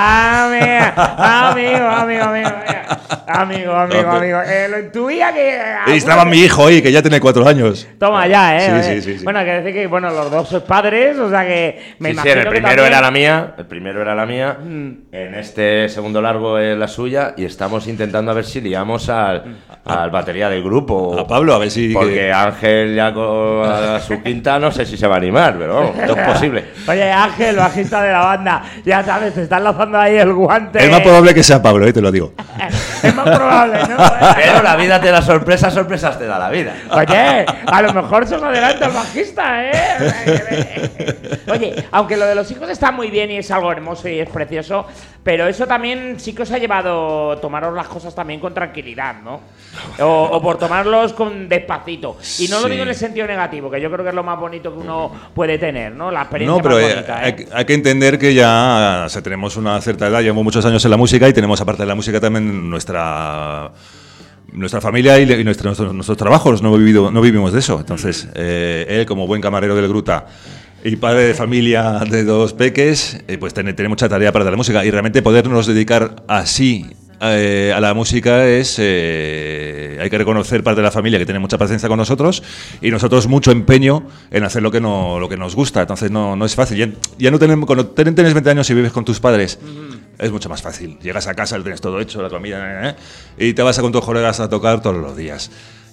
Amigo. Lo intuía que... Y estaba mi hijo ahí, que ya tiene 4 años. Toma ya, Sí. Bueno, que decir que los dos sois padres, o sea que me imagino el primero que también... era la mía, en este segundo largo es la suya, y estamos intentando a ver si liamos al batería del grupo. A Pablo, a ver si... Porque Ángel ya a su quinta no sé si se va a animar, pero vamos, todo es posible. Oye, Ángel, bajista de la banda, ya sabes, te están lanzando ahí el guante. Es más probable que sea Pablo, te lo digo. Es más probable, ¿no? Pero la vida te da sorpresas te da la vida. Oye, a lo mejor se os adelanta el bajista, ¿eh? Oye, aunque lo de los hijos está muy bien y es algo hermoso y es precioso, pero eso también sí que os ha llevado tomaros las cosas también con tranquilidad, ¿no? O por tomarlos con despacito. Y no lo digo en el sentido negativo, que yo creo que es lo más bonito que uno puede tener, ¿no? La experiencia más bonita, hay que entender que ya tenemos una cierta edad, llevamos muchos años en la música, y tenemos, aparte de la música, también nuestra familia y nuestros trabajos. No vivimos de eso. Entonces, él, como buen camarero del Gruta y padre de familia de 2 peques, pues tiene mucha tarea para la música, y realmente podernos dedicar así a la música hay que reconocer parte de la familia que tiene mucha paciencia con nosotros, y nosotros mucho empeño en hacer lo que nos gusta. Entonces no es fácil. Ya no tenemos, cuando tienes 20 años y vives con tus padres, es mucho más fácil. Llegas a casa, tienes todo hecho, la comida, y te vas con tus colegas a tocar todos los días.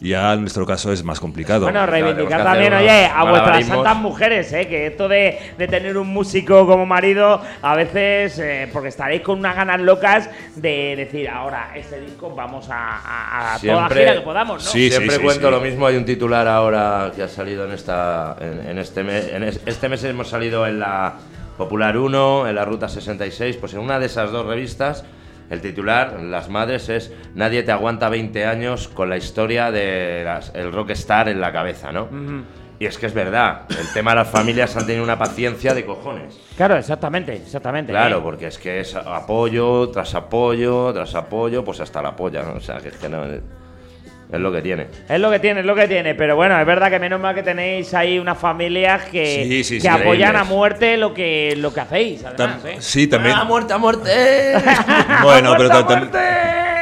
Ya en nuestro caso es más complicado. Bueno, reivindicar Claro, también, unos oye, a vuestras malabarismos. santas mujeres, que esto de tener un músico como marido, a veces, porque estaréis con unas ganas locas de decir, ahora, este disco vamos a toda la gira que podamos, ¿no? Sí, Siempre sí, cuento sí. lo mismo. Hay un titular ahora que ha salido en este mes. Este mes hemos salido en la Popular 1, en la Ruta 66. Pues en una de esas dos revistas, el titular, Las Madres, es Nadie te aguanta 20 años con la historia de el rockstar en la cabeza, ¿no? Y es que es verdad, el tema de las familias han tenido una paciencia de cojones. Claro, exactamente. Claro, porque es que es apoyo, tras apoyo, pues hasta la polla, ¿no? O sea, que es que no... Es lo que tiene. Es lo que tiene, pero bueno, es verdad que menos mal que tenéis ahí unas familias que Sí, apoyan increíbles. a muerte lo que hacéis, además, Sí, también. ¡A muerte! Bueno, pero ¡A también. muerte!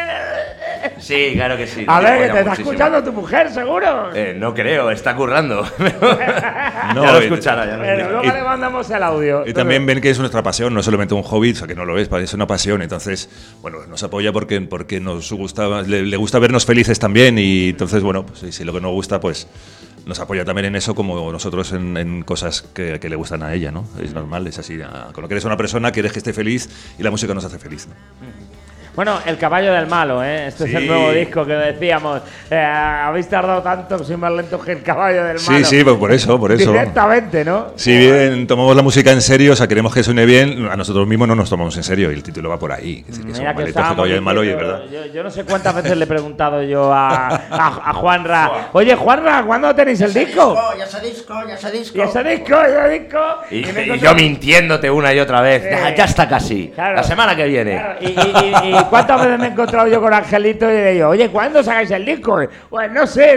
Sí, claro que sí. A nos ver, que apoya te está muchísimo. escuchando tu mujer, seguro. No creo, está currando. No, ya lo escuchará, ya lo Pero escuchará. luego le mandamos el audio. Y también ven que es nuestra pasión, no es solamente un hobby, o sea que no lo es, es una pasión. Entonces, bueno, nos apoya porque nos gusta, le gusta vernos felices también. Y entonces, bueno, pues si lo que nos gusta, pues nos apoya también en eso, como nosotros en cosas que le gustan a ella, ¿no? Es normal, es así. Con lo que eres una persona, quieres que esté feliz y la música nos hace feliz, ¿no? Bueno, El caballo del malo, Este es el Sí. nuevo disco que decíamos. Habéis tardado tanto, soy más lento que el caballo del malo. Sí, pues por eso. Directamente, ¿no? Si bien tomamos la música en serio, o sea, queremos que suene bien, a nosotros mismos no nos tomamos en serio y el título va por ahí. Es decir, que Mira son que maletos, que estábamos caballo del malo y es diciendo- verdad. yo no sé cuántas veces le he preguntado yo a Juanra. Oye, Juanra, ¿cuándo tenéis el disco? Ya ese disco. Y ese disco. Y, me he y encontrado- yo mintiéndote una y otra vez. Ya está casi. Claro. La semana que viene. Claro, y cuántas veces me he encontrado yo con Angelito y le digo, oye, ¿cuándo sacáis el disco? Pues no sé.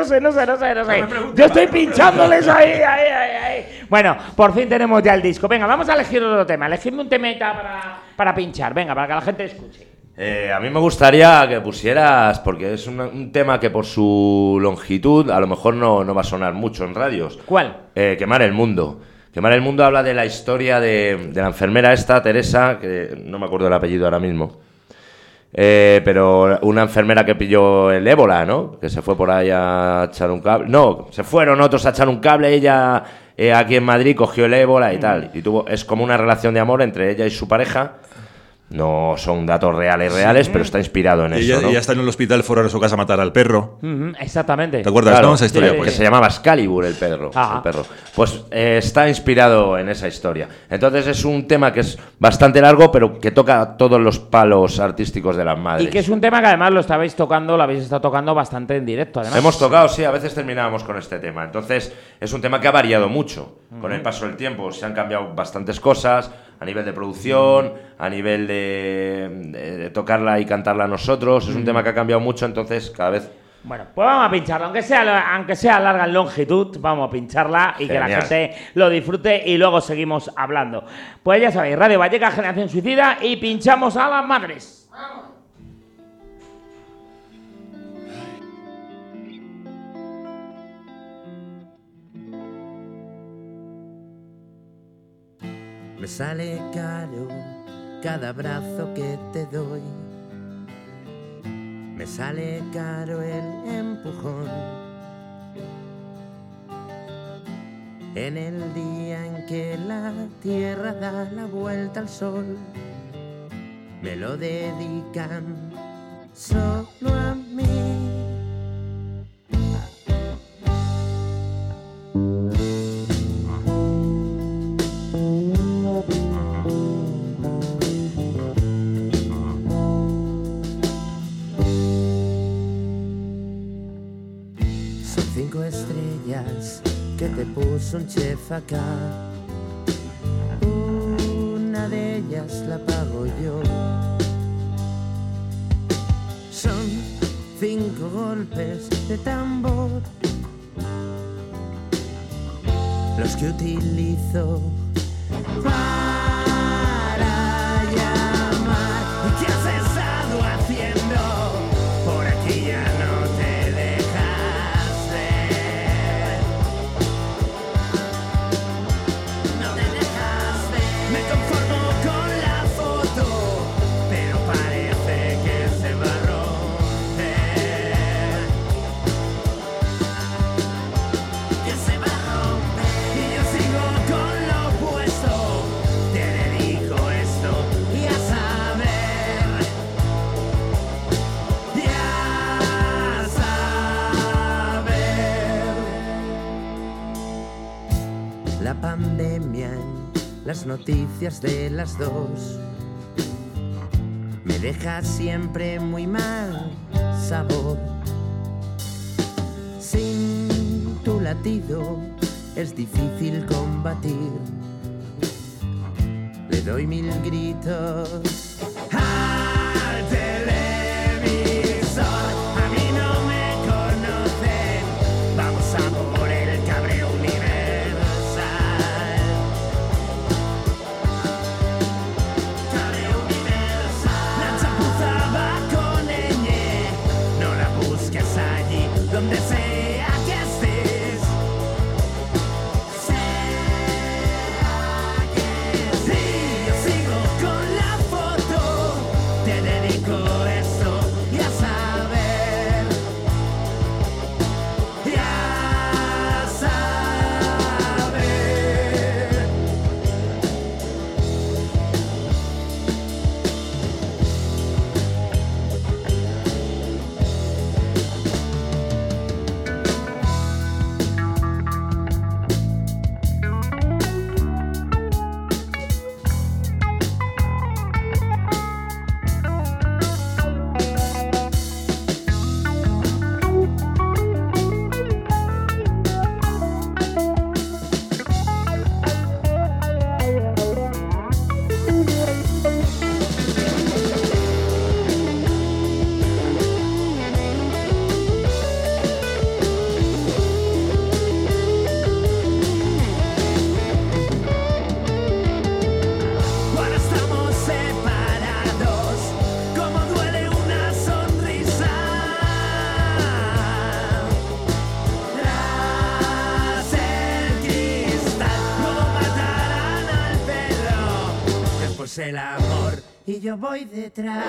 Yo estoy pinchándoles ahí. Bueno, por fin tenemos ya el disco. Venga, vamos a elegir otro tema. Elegidme un temita para pinchar. Venga, para que la gente escuche. A mí me gustaría que pusieras, porque es un tema que por su longitud a lo mejor no va a sonar mucho en radios. ¿Cuál? Quemar el mundo. Quemar el mundo habla de la historia de la enfermera esta, Teresa, que no me acuerdo el apellido ahora mismo. Pero una enfermera que pilló el ébola, ¿no? Que se fue por ahí a echar un cable. No, se fueron otros a echar un cable. Ella aquí en Madrid cogió el ébola y tal. Y es como una relación de amor entre ella y su pareja. No son datos reales, pero está inspirado en eso, ¿no? Ella está en el hospital, fueron a su casa a matar al perro. Exactamente. ¿Te acuerdas, Claro, no? Esa historia, sí, pues. Que se llamaba Excalibur, el perro. Ajá. Pues está inspirado en esa historia. Entonces es un tema que es bastante largo, pero que toca todos los palos artísticos de las madres. Y que es un tema que además lo habéis estado tocando bastante en directo, además. Hemos tocado, sí, a veces terminábamos con este tema. Entonces es un tema que ha variado mucho. Con el paso del tiempo se han cambiado bastantes cosas a nivel de producción, a nivel de tocarla y cantarla nosotros. Es un tema que ha cambiado mucho, entonces cada vez... Bueno, pues vamos a pincharla, aunque sea larga en longitud, vamos a pincharla y que la Genial. gente lo disfrute y luego seguimos hablando. Pues ya sabéis, Radio Vallecas, Generación Suicida y pinchamos a las madres. Me sale caro cada abrazo que te doy. Me sale caro el empujón. En el día en que la tierra da la vuelta al sol, me lo dedican solo a mí. Son 5 estrellas que te puso un chef acá. Una de ellas la pago yo. Son 5 golpes de tambor los que utilizo para llamar. ¿Qué has estado haciendo? Por aquí ya no te dejas ver. No te dejas ver. Me conformo con la foto, pero parece que se va a romper. La pandemia en las noticias de las dos me deja siempre muy mal sabor. Sin tu latido es difícil combatir. Le doy 1000 gritos al televisor. A mí no me conocen. Vamos a por el cabreo universal. Cabreo universal. La chapuza va con ñ. No la busques allí donde sea que estés. Sí, yo sigo con la foto. Te dedico esto y a saber. Y a saber. Ahora estamos separados, como duele una sonrisa. Tras el cristal, luego matarán al perro. Después el amor y yo voy detrás.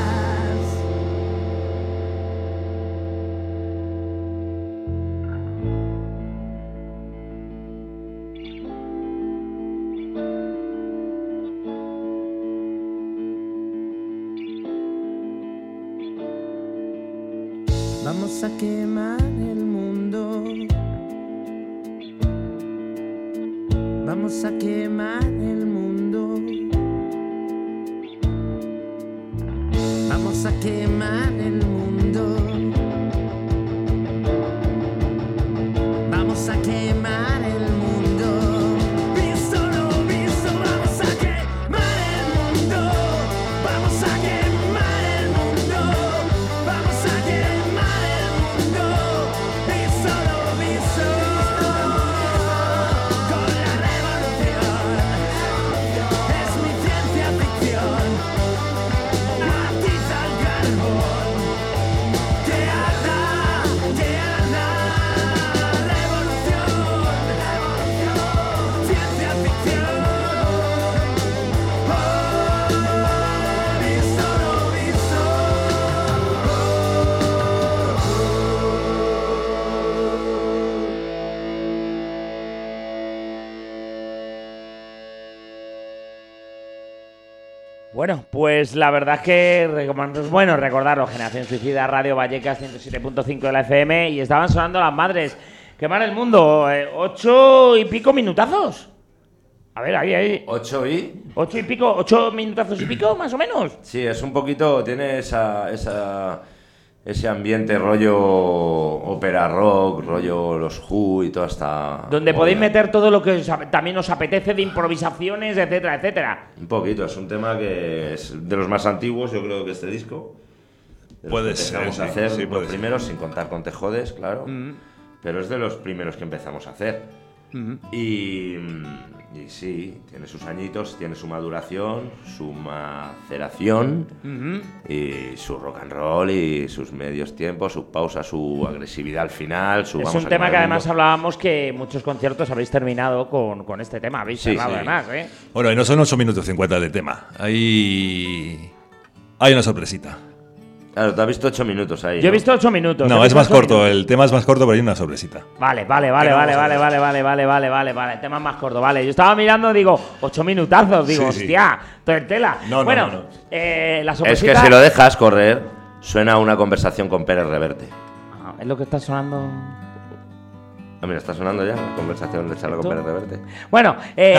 Vamos a quemar el mundo. Vamos a quemar el mundo. Vamos a quemar el mundo. Vamos a quemar el mundo. Visto lo visto, vamos a quemar el mundo. Vamos a quemar el mundo. Vamos a quemar el mundo. Visto lo visto. Con la revolución. Es mi ciencia ficción. Matiza el carbón. Que arda, revolución, ciencia ficción. Oh, visto lo visto. Bueno, pues la verdad es que recordarlo, Generación Suicida, Radio Vallecas 107.5 de la FM, y estaban sonando las madres. Quemar el mundo, 8 y pico minutazos. A ver, ahí. 8 y... 8 y pico, 8 minutazos y pico, más o menos. Sí, es un poquito, tiene ese ambiente rollo ópera rock, rollo los Who y toda esta... Donde podéis meter todo lo que también os apetece de improvisaciones, etcétera, etcétera. Un poquito, es un tema que es de los más antiguos, yo creo que este disco. Puede ser, Empezamos a hacer sí, puede los ser. primeros, sin contar con Te Jodes, claro. Pero es de los primeros que empezamos a hacer. Y sí, tiene sus añitos, tiene su maduración, su maceración y su rock and roll y sus medios tiempos, su pausa, su agresividad al final. Es un tema que además hablábamos que muchos conciertos habéis terminado con este tema, habéis cerrado además, ¿eh? Bueno, y no son 8 minutos 50 de tema. Hay una sorpresita. Claro, te has visto 8 minutos ahí. Yo he visto 8 minutos. No, es más corto, el tema es más corto, pero hay una sorpresita. Vale. El tema es más corto, vale. Yo estaba mirando, digo, 8 minutazos, digo, Sí, sí. hostia, todo en tela. No. La Es sorpresita... que si lo dejas correr, suena una conversación con Pérez Reverte. Ah, es lo que está sonando... Ah, mira, está sonando ya la conversación de Charla con Pérez Reverte. Bueno,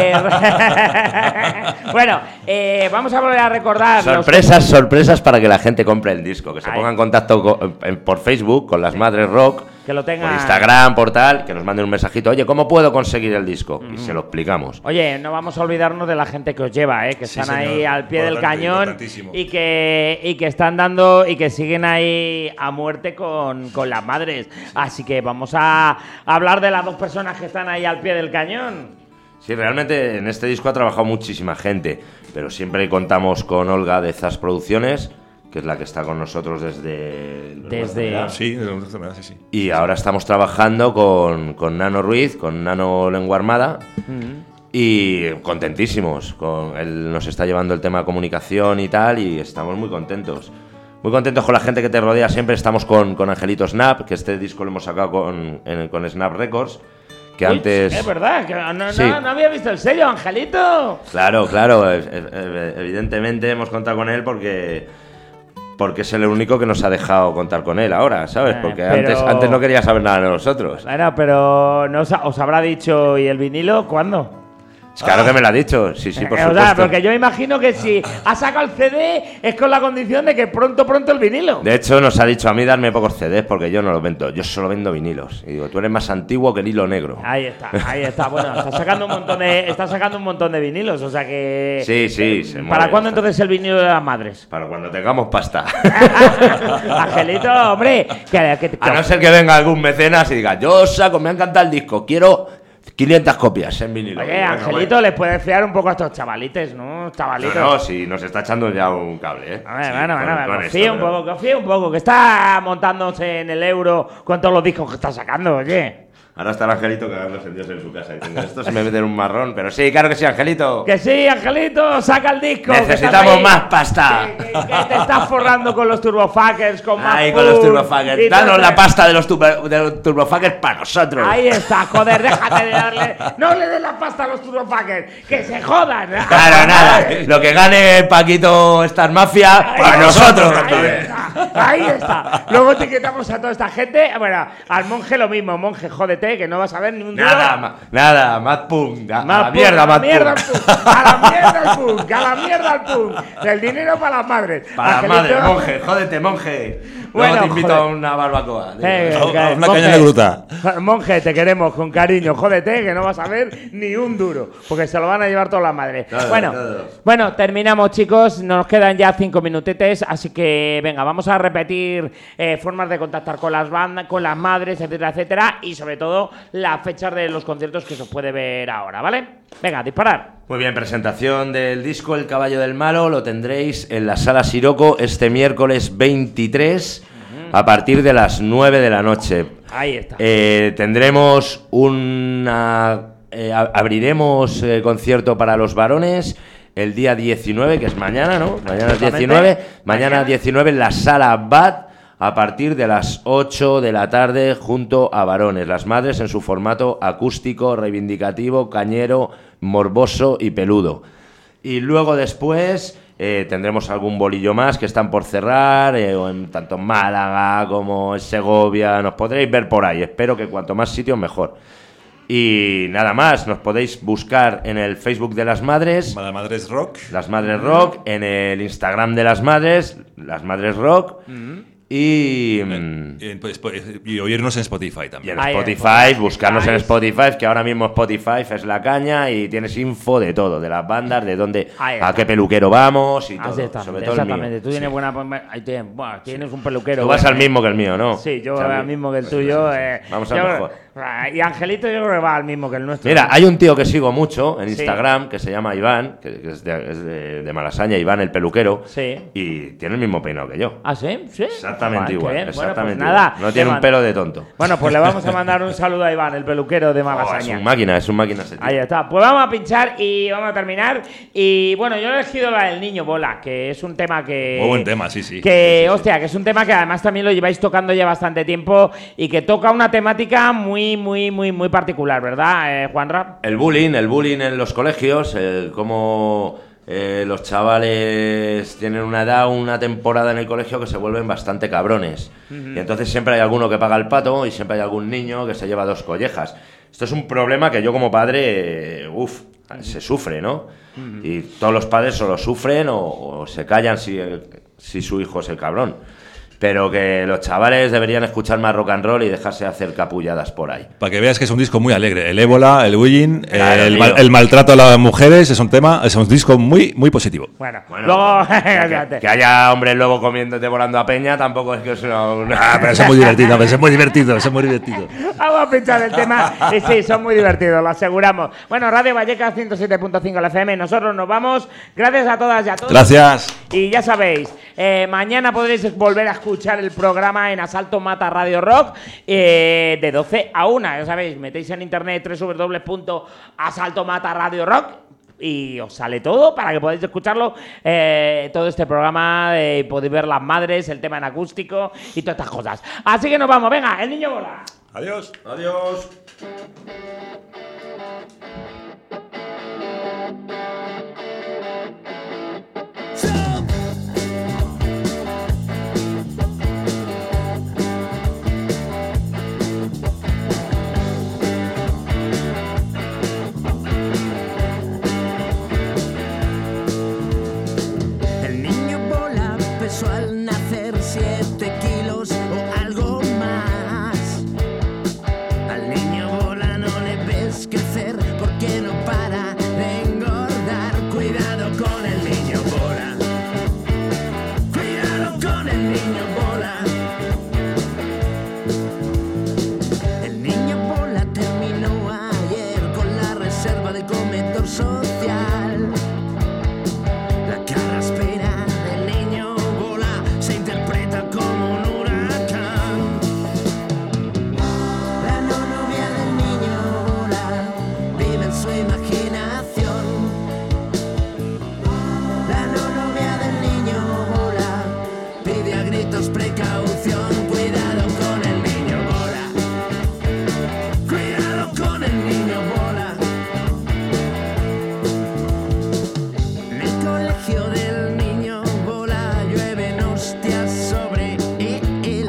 vamos a volver a recordar... Sorpresas para que la gente compre el disco. Que se ponga en contacto por Facebook con Las Madres Rock, que lo tengan... por Instagram, por tal, que nos manden un mensajito. Oye, ¿cómo puedo conseguir el disco? Y se lo explicamos. Oye, no vamos a olvidarnos de la gente que os lleva, que Sí, están señor. ahí al pie del cañón Importantísimo. y que están dando y que siguen ahí a muerte con Las Madres. Así que vamos a hablar de las dos personas que están ahí al pie del cañón. Sí, realmente en este disco ha trabajado muchísima gente, pero siempre contamos con Olga de Zas Producciones, que es la que está con nosotros desde... Sí, sí. Y ahora estamos trabajando con Nano Ruiz, con Nano Lengua Armada, y contentísimos. Él nos está llevando el tema de comunicación y tal, y estamos muy contentos. Muy contentos con la gente que te rodea. Siempre estamos con Angelito Snap, que este disco lo hemos sacado con Snap Records, que Uy, antes... Es verdad, que no Sí. había visto el sello, Angelito. Claro, evidentemente hemos contado con él porque es el único que nos ha dejado contar con él ahora, ¿sabes? Porque pero- antes no quería saber nada de nosotros. Bueno, pero no os habrá dicho, ¿y el vinilo cuándo? Claro que me lo ha dicho, sí, por O sea, supuesto. porque yo imagino que si ha sacado el CD es con la condición de que pronto el vinilo. De hecho, nos ha dicho a mí darme pocos CDs porque yo no los vendo, yo solo vendo vinilos. Y digo, tú eres más antiguo que el hilo negro. Ahí está. Bueno, está sacando un montón de vinilos, o sea que... Sí, se ¿Para mueve, cuándo está. entonces el vinilo de Las Madres? Para cuando tengamos pasta. Angelito, hombre, que A no ser que venga algún mecenas y diga, yo saco, me ha encantado el disco, quiero 500 copias en vinilo. Oye, Y bueno, Angelito, les puedes fiar un poco a estos chavalites, ¿no? Chavalitos. No, si nos está echando ya un cable, ¿eh? A ver, Sí, bueno, con confía esto, un pero- poco, confía un poco, que está montándose en el Euro con todos los discos que está sacando, oye. Ahora está el Angelito cagándose en Dios en su casa diciendo, esto se me mete en un marrón, pero sí, claro que sí, Angelito. Que sí, Angelito, saca el disco. que Necesitamos estás ahí, más pasta. Que te estás forrando con los turbofuckers, con más Ay, con los punk turbofuckers. y todo Danos eso. la pasta de los turbofuckers para nosotros. Ahí está, joder, déjate de darle. No le des la pasta a los turbofuckers, que se jodan. Claro, nada. Lo que gane Paquito Star Mafia, para nosotros. Ahí está. Luego etiquetamos a toda esta gente. Bueno, al monje lo mismo, monje, jódete, que no vas a ver ni un duro. Nada, más punk. A Más la punk, mierda, a la más mierda punk. al punk, a la mierda al punk, a la mierda al punk. Del dinero para las madres. Para la Angelito. madre, monje, jódete, monje. Bueno, Luego te invito joder. a una barbacoa. A una monje, caña de gruta. Monje, te queremos con cariño, jódete, que no vas a ver ni un duro, porque se lo van a llevar todas las madres. Todos, bueno, todos. bueno, terminamos, chicos, nos quedan ya 5 minutetes, así que venga, vamos a repetir formas de contactar con las bandas, con las madres, etcétera, etcétera, y sobre todo las fechas de los conciertos que se os puede ver ahora, ¿vale? Venga, disparar. Muy bien, presentación del disco El Caballo del Malo, lo tendréis en la Sala Siroco este miércoles 23 a partir de las 9 de la noche. Ahí está. Tendremos abriremos concierto para los varones el día 19, que es mañana, ¿no? Mañana es 19. Mañana 19 en la Sala Bad a partir de las 8 de la tarde junto a varones. Las madres en su formato acústico, reivindicativo, cañero, morboso y peludo. Y luego después tendremos algún bolillo más que están por cerrar, tanto en Málaga como en Segovia. Nos podréis ver por ahí. Espero que cuanto más sitios mejor. Y nada más, nos podéis buscar en el Facebook de Las Madres, Las Madres Rock. Las Madres Rock, en el Instagram de Las Madres Rock, y Y oírnos en Spotify en también. Ahí, Spotify, buscarnos en Spotify. Spotify, que ahora mismo Spotify es la caña y tienes info de todo, de las bandas, de dónde, Ahí a está. qué peluquero vamos y todo, Así está, sobre todo el exactamente. mío. Tú tienes buena. Ahí tienes, buah, tienes un peluquero. Tú vas bueno, al mismo que el mío, ¿no? Sí, yo O sea, al mismo que el pues, tuyo. sí. Vamos al yo- mejor. Y Angelito yo creo que va al mismo que el nuestro. Mira, hay un tío que sigo mucho en Sí. Instagram que se llama Iván, que es de Malasaña, Iván el peluquero, Sí. y tiene el mismo peinado que yo. ¿Ah, sí? ¿Sí? Exactamente Qué igual, bien. exactamente Bueno, pues nada, igual. No tiene le un pelo de tonto. Bueno, pues le vamos a mandar un saludo a Iván, el peluquero de Oh, Malasaña. es un máquina ese tío. Ahí está. Pues vamos a pinchar y vamos a terminar. Y bueno, yo he elegido la del Niño Bola, que es un tema que... Muy buen tema, sí, sí. Que, Sí, sí, sí. hostia, que es un tema que además también lo lleváis tocando ya bastante tiempo y que toca una temática muy particular, ¿verdad, Juanra? El bullying en los colegios, cómo los chavales tienen una edad, una temporada en el colegio que se vuelven bastante cabrones. Y entonces siempre hay alguno que paga el pato y siempre hay algún niño que se lleva 2 collejas. Esto es un problema que yo como padre, se sufre, ¿no? Y todos los padres o lo sufren o se callan si su hijo es el cabrón. Pero que los chavales deberían escuchar más rock and roll y dejarse hacer capulladas por ahí. Para que veas que es un disco muy alegre. El ébola, el bullying, Claro, el maltrato a las mujeres es un disco muy, muy positivo. Bueno, Bueno, luego... que haya hombres luego devorando a peña tampoco es que sea una... Pero eso es muy divertido, eso es muy divertido, eso es muy divertido. Vamos a pinchar el tema y sí, son muy divertidos, lo aseguramos. Bueno, Radio Vallecas 107.5 la FM, nosotros nos vamos. Gracias a todas y a todos. Gracias. Y ya sabéis, mañana podréis volver a escuchar el programa en Asalto Mata Radio Rock de 12 a 1. Ya sabéis, metéis en internet www.asaltomata Radio Rock y os sale todo para que podáis escucharlo, todo este programa, podéis ver las madres, el tema en acústico y todas estas cosas. Así que nos vamos, venga, el niño bola. Adiós. Adiós. Al nacer 7 kilos o algo más. Al niño bola no le ves crecer porque no para de engordar. Cuidado con el niño bola. Cuidado con el niño bola. El niño bola terminó ayer con la reserva de comedor social. La carraspera del niño se interpreta como un huracán. La novia del niño bola vive en su imaginación. La novia del niño bola pide a gritos precaución. Cuidado con el niño bola. Cuidado con el niño bola. En el colegio del niño bola llueven hostias sobre él.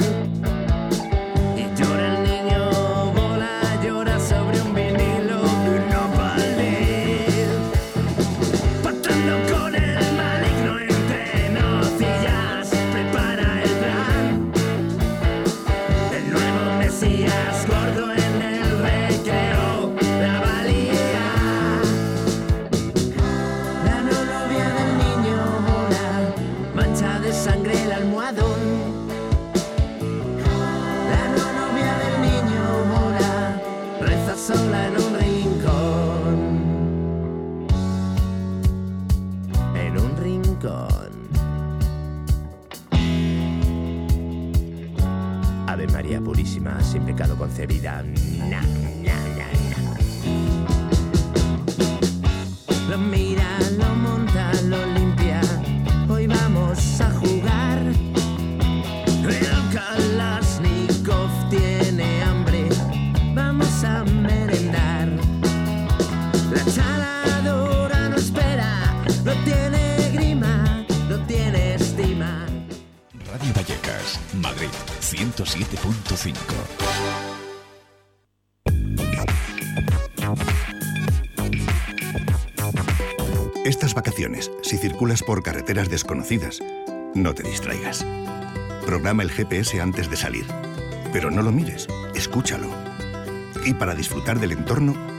Y llora el niño bola, llora sobre un vinilo de un nopalil. Patando con el maligno entre nocillas, prepara el plan. El nuevo mesías gordo en el recreo, la valía. La novia del niño bola mancha de sangre el almohadón. La novia del niño bola reza sola en un rincón. En un rincón. Ave María Purísima, sin pecado concebida. Na, na, na, na. Lo mira, lo monta, lo limpia. Hoy vamos a jugar. El Kalashnikov tiene hambre. Vamos a merendar. La chaladora no espera. No tiene grima, no tiene estima. Radio Vallecas, Madrid, 107.5. Estas vacaciones, si circulas por carreteras desconocidas, no te distraigas. Programa el GPS antes de salir. Pero no lo mires, escúchalo. Y para disfrutar del entorno,